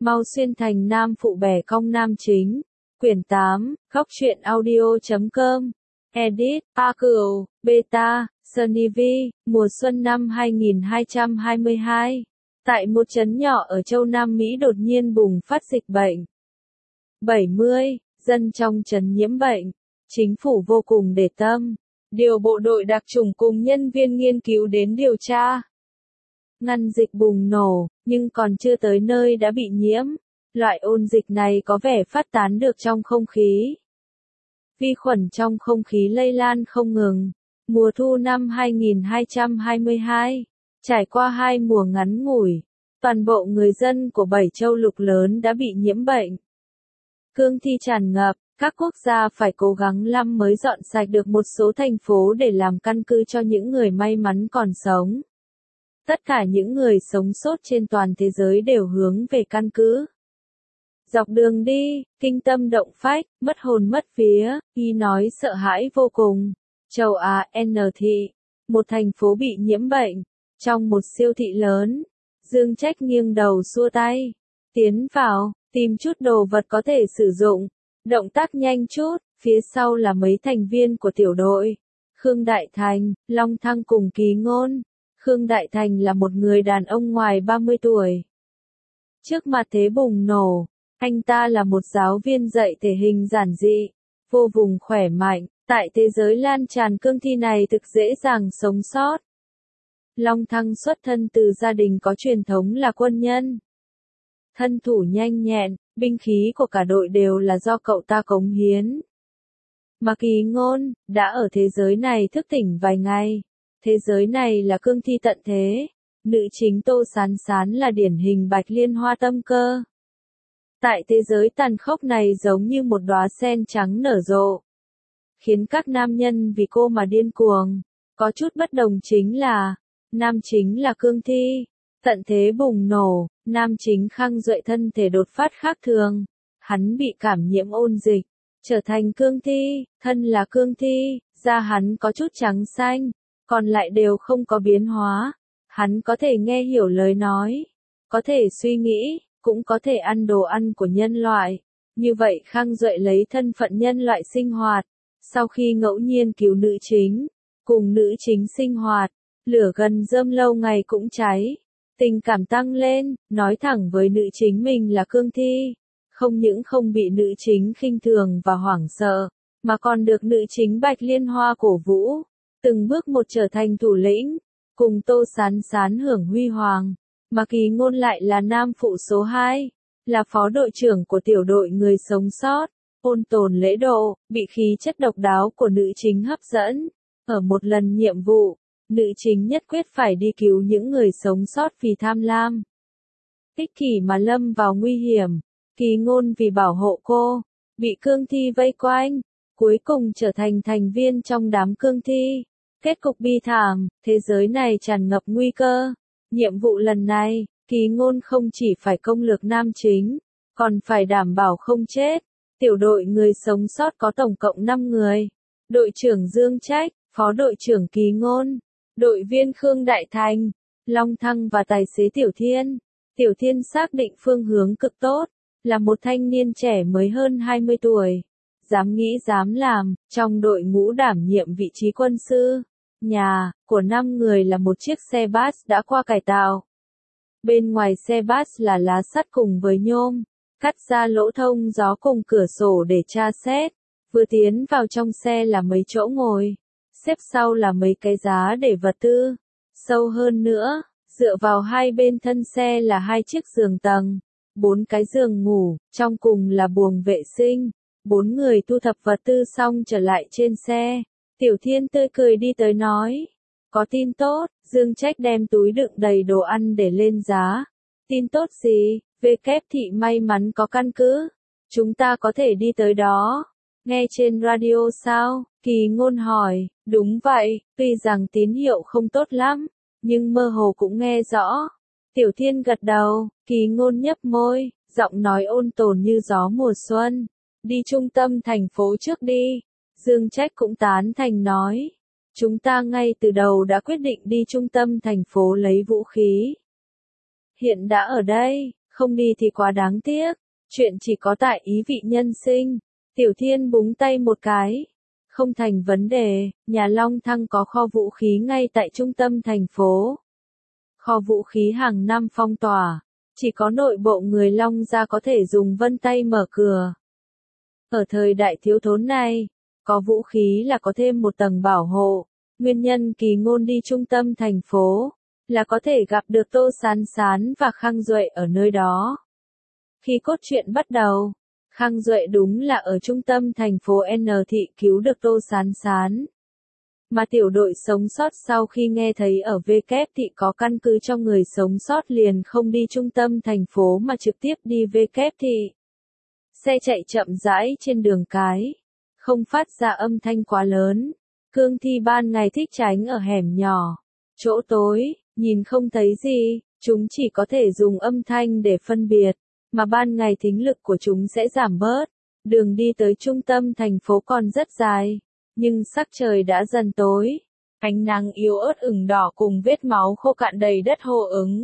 Mau xuyên thành nam phụ bẻ cong nam chính. Quyển 8, góc truyện audio.com. Edit, A Cửu, Beta, Sunny V, mùa xuân năm 2222. Tại một trấn nhỏ ở châu Nam Mỹ đột nhiên bùng phát dịch bệnh. 70 dân trong trấn nhiễm bệnh. Chính phủ vô cùng để tâm, điều bộ đội đặc chủng cùng nhân viên nghiên cứu đến điều tra, ngăn dịch bùng nổ, nhưng còn chưa tới nơi đã bị nhiễm. Loại ôn dịch này có vẻ phát tán được trong không khí. Vi khuẩn trong không khí lây lan không ngừng. Mùa thu năm 2222, trải qua 2 mùa ngắn ngủi, toàn bộ người dân của 7 châu lục lớn đã bị nhiễm bệnh. Cương thi tràn ngập, các quốc gia phải cố gắng lắm mới dọn sạch được một số thành phố để làm căn cứ cho những người may mắn còn sống. Tất cả những người sống sót trên toàn thế giới đều hướng về căn cứ. Dọc đường đi, kinh tâm động phách, mất hồn mất vía, y nói sợ hãi vô cùng. Châu Á N thị, một thành phố bị nhiễm bệnh, trong một siêu thị lớn. Dương Trách nghiêng đầu xua tay, tiến vào, tìm chút đồ vật có thể sử dụng. Động tác nhanh chút, phía sau là mấy thành viên của tiểu đội. Khương Đại Thành, Long Thăng cùng Ký Ngôn. Khương Đại Thành là một người đàn ông ngoài 30 tuổi. Trước mặt thế bùng nổ, anh ta là một giáo viên dạy thể hình giản dị, vô vùng khỏe mạnh. Tại thế giới lan tràn cương thi này thực dễ dàng sống sót. Long Thăng xuất thân từ gia đình có truyền thống là quân nhân. Thân thủ nhanh nhẹn, binh khí của cả đội đều là do cậu ta cống hiến. Mà Ký Ngôn, đã ở thế giới này thức tỉnh vài ngày. Thế giới này là cương thi tận thế. Nữ chính Tô Sán Sán là điển hình bạch liên hoa tâm cơ. Tại thế giới tàn khốc này giống như một đóa sen trắng nở rộ, khiến các nam nhân vì cô mà điên cuồng. Có chút bất đồng chính là, nam chính là cương thi. Tận thế bùng nổ, nam chính Khang Duệ thân thể đột phát khác thường. Hắn bị cảm nhiễm ôn dịch, trở thành cương thi, thân là cương thi, da hắn có chút trắng xanh, còn lại đều không có biến hóa. Hắn có thể nghe hiểu lời nói, có thể suy nghĩ, cũng có thể ăn đồ ăn của nhân loại. Như vậy Khang Duệ lấy thân phận nhân loại sinh hoạt. Sau khi ngẫu nhiên cứu nữ chính, cùng nữ chính sinh hoạt, lửa gần rơm lâu ngày cũng cháy. Tình cảm tăng lên, nói thẳng với nữ chính mình là cương thi. Không những không bị nữ chính khinh thường và hoảng sợ, mà còn được nữ chính Bạch Liên Hoa cổ vũ. Từng bước một trở thành thủ lĩnh, cùng Tô Sán Sán hưởng huy hoàng. Mà Ký Ngôn lại là nam phụ số 2, là phó đội trưởng của tiểu đội người sống sót. Ôn tồn lễ độ, bị khí chất độc đáo của nữ chính hấp dẫn. Ở một lần nhiệm vụ, nữ chính nhất quyết phải đi cứu những người sống sót vì tham lam. Ích kỷ mà lâm vào nguy hiểm. Ký Ngôn vì bảo hộ cô, bị cương thi vây quanh, cuối cùng trở thành thành viên trong đám cương thi. Kết cục bi thảm, thế giới này tràn ngập nguy cơ. Nhiệm vụ lần này, Ký Ngôn không chỉ phải công lược nam chính, còn phải đảm bảo không chết. Tiểu đội người sống sót có tổng cộng 5 người. Đội trưởng Dương Trách, phó đội trưởng Ký Ngôn, đội viên Khương Đại Thành, Long Thăng và tài xế Tiểu Thiên. Tiểu Thiên xác định phương hướng cực tốt, là một thanh niên trẻ mới hơn 20 tuổi. Dám nghĩ dám làm, trong đội ngũ đảm nhiệm vị trí quân sư. Nhà của 5 người là một chiếc xe bus đã qua cải tạo. Bên ngoài xe bus là lá sắt cùng với nhôm, cắt ra lỗ thông gió cùng cửa sổ để tra xét. Vừa tiến vào trong xe là mấy chỗ ngồi, xếp sau là mấy cái giá để vật tư. Sâu hơn nữa, dựa vào hai bên thân xe là 2 chiếc giường tầng, 4 cái giường ngủ, trong cùng là buồng vệ sinh. 4 người thu thập vật tư xong trở lại trên xe. Tiểu Thiên tươi cười đi tới nói, có tin tốt. Dương Trách đem túi đựng đầy đồ ăn để lên giá. Tin tốt gì? Kép thị may mắn có căn cứ, chúng ta có thể đi tới đó. Nghe trên radio sao? Ký Ngôn hỏi. Đúng vậy, tuy rằng tín hiệu không tốt lắm, nhưng mơ hồ cũng nghe rõ. Tiểu Thiên gật đầu, Ký Ngôn nhấp môi, giọng nói ôn tồn như gió mùa xuân. Đi trung tâm thành phố trước đi. Dương Trách cũng tán thành nói. Chúng ta ngay từ đầu đã quyết định đi trung tâm thành phố lấy vũ khí. Hiện đã ở đây, Không đi thì quá đáng tiếc, chuyện chỉ có tại ý vị nhân sinh. Tiểu Thiên búng tay một cái. Không thành vấn đề, nhà Long Thăng có kho vũ khí ngay tại trung tâm thành phố. Kho vũ khí hàng năm phong tỏa, chỉ có nội bộ người Long gia có thể dùng vân tay mở cửa. Ở thời đại thiếu thốn này, có vũ khí là có thêm một tầng bảo hộ. Nguyên nhân Kỳ Ngôn đi trung tâm thành phố, là có thể gặp được Tô Sán Sán và Khang Duệ ở nơi đó. Khi cốt truyện bắt đầu, Khang Duệ đúng là ở trung tâm thành phố N thị cứu được Tô Sán Sán. Mà tiểu đội sống sót sau khi nghe thấy ở V kép thị có căn cứ cho người sống sót liền không đi trung tâm thành phố mà trực tiếp đi V kép thị. Xe chạy chậm rãi trên đường cái, không phát ra âm thanh quá lớn. Cương thi ban ngày thích tránh ở hẻm nhỏ, chỗ tối, nhìn không thấy gì, chúng chỉ có thể dùng âm thanh để phân biệt, mà ban ngày thính lực của chúng sẽ giảm bớt. Đường đi tới trung tâm thành phố còn rất dài, nhưng sắc trời đã dần tối, ánh nắng yếu ớt ửng đỏ cùng vết máu khô cạn đầy đất hô ứng.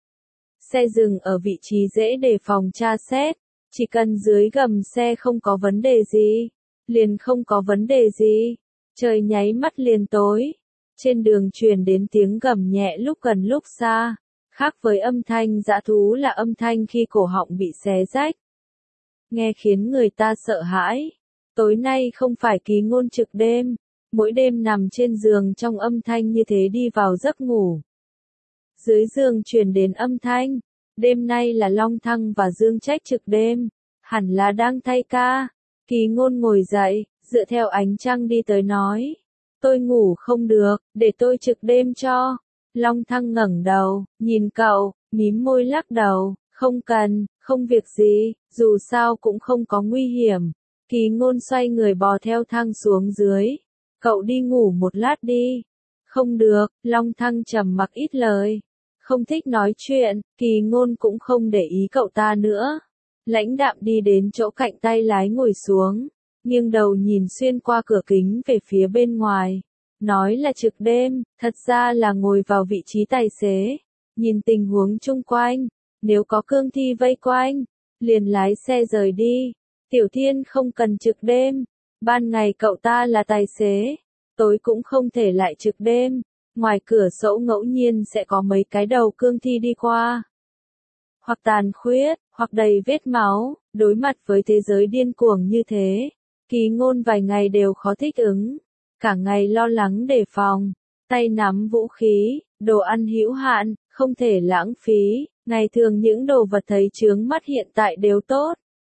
Xe dừng ở vị trí dễ đề phòng tra xét, chỉ cần dưới gầm xe không có vấn đề gì, liền không có vấn đề gì. Trời nháy mắt liền tối, trên đường truyền đến tiếng gầm nhẹ lúc gần lúc xa, khác với âm thanh dã thú là âm thanh khi cổ họng bị xé rách. Nghe khiến người ta sợ hãi. Tối nay không phải Kỳ Ngôn trực đêm, mỗi đêm nằm trên giường trong âm thanh như thế đi vào giấc ngủ. Dưới giường truyền đến âm thanh, đêm nay là Long Thăng và Dương Trách trực đêm, hẳn là đang thay ca. Kỳ Ngôn ngồi dậy, dựa theo ánh trăng đi tới nói, tôi ngủ không được, để tôi trực đêm cho. Long Thăng ngẩng đầu, nhìn cậu, mím môi lắc đầu, không cần, không việc gì, dù sao cũng không có nguy hiểm. Kỳ Ngôn xoay người bò theo thang xuống dưới, cậu đi ngủ một lát đi. Không được, Long Thăng trầm mặc ít lời, không thích nói chuyện. Kỳ Ngôn cũng không để ý cậu ta nữa, lãnh đạm đi đến chỗ cạnh tay lái ngồi xuống, nghiêng đầu nhìn xuyên qua cửa kính về phía bên ngoài, nói là trực đêm, thật ra là ngồi vào vị trí tài xế, nhìn tình huống chung quanh, nếu có cương thi vây quanh, liền lái xe rời đi. Tiểu Thiên không cần trực đêm, ban ngày cậu ta là tài xế, tối cũng không thể lại trực đêm, ngoài cửa sổ ngẫu nhiên sẽ có mấy cái đầu cương thi đi qua. Hoặc tàn khuyết, hoặc đầy vết máu, đối mặt với thế giới điên cuồng như thế, Kỳ Ngôn vài ngày đều khó thích ứng, cả ngày lo lắng đề phòng, tay nắm vũ khí, đồ ăn hữu hạn, không thể lãng phí, ngày thường những đồ vật thấy chướng mắt hiện tại đều tốt.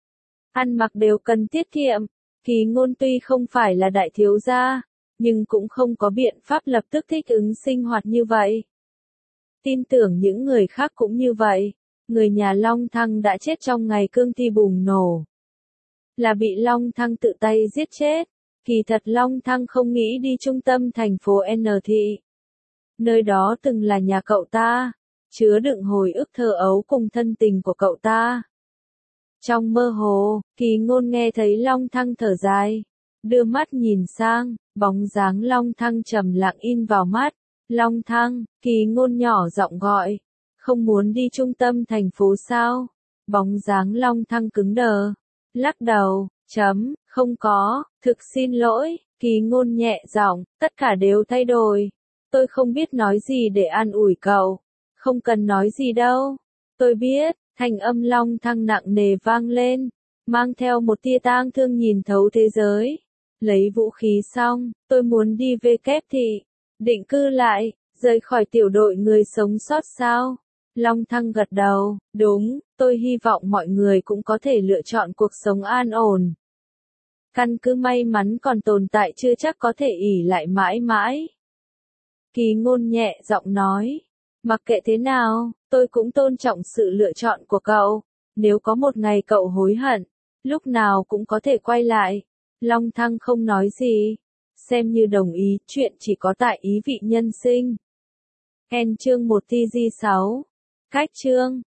Ăn mặc đều cần tiết kiệm, Kỳ Ngôn tuy không phải là đại thiếu gia, nhưng cũng không có biện pháp lập tức thích ứng sinh hoạt như vậy. Tin tưởng những người khác cũng như vậy, người nhà Long Thăng đã chết trong ngày cương thi bùng nổ. Là bị Long Thăng tự tay giết chết, kỳ thật Long Thăng không nghĩ đi trung tâm thành phố N thị. Nơi đó từng là nhà cậu ta, chứa đựng hồi ức thơ ấu cùng thân tình của cậu ta. Trong mơ hồ, Kỳ Ngôn nghe thấy Long Thăng thở dài, đưa mắt nhìn sang, bóng dáng Long Thăng trầm lặng in vào mắt. Long Thăng, Kỳ Ngôn nhỏ giọng gọi, không muốn đi trung tâm thành phố sao? Bóng dáng Long Thăng cứng đờ, lắc đầu, không có, thực xin lỗi. Kỳ Ngôn nhẹ giọng, tất cả đều thay đổi. Tôi không biết nói gì để an ủi cậu. Không cần nói gì đâu. Tôi biết. Thanh âm Long Thăng nặng nề vang lên, mang theo một tia tang thương nhìn thấu thế giới. Lấy vũ khí xong, tôi muốn đi về kép thị, định cư lại, rời khỏi tiểu đội người sống sót sao? Long Thăng gật đầu, đúng, tôi hy vọng mọi người cũng có thể lựa chọn cuộc sống an ổn. Căn cứ may mắn còn tồn tại chưa chắc có thể ỷ lại mãi mãi. Kỳ Ngôn nhẹ giọng nói. Mặc kệ thế nào, tôi cũng tôn trọng sự lựa chọn của cậu. Nếu có một ngày cậu hối hận, lúc nào cũng có thể quay lại. Long Thăng không nói gì, xem như đồng ý, chuyện chỉ có tại ý vị nhân sinh. Chương 1 TG6. Cách chương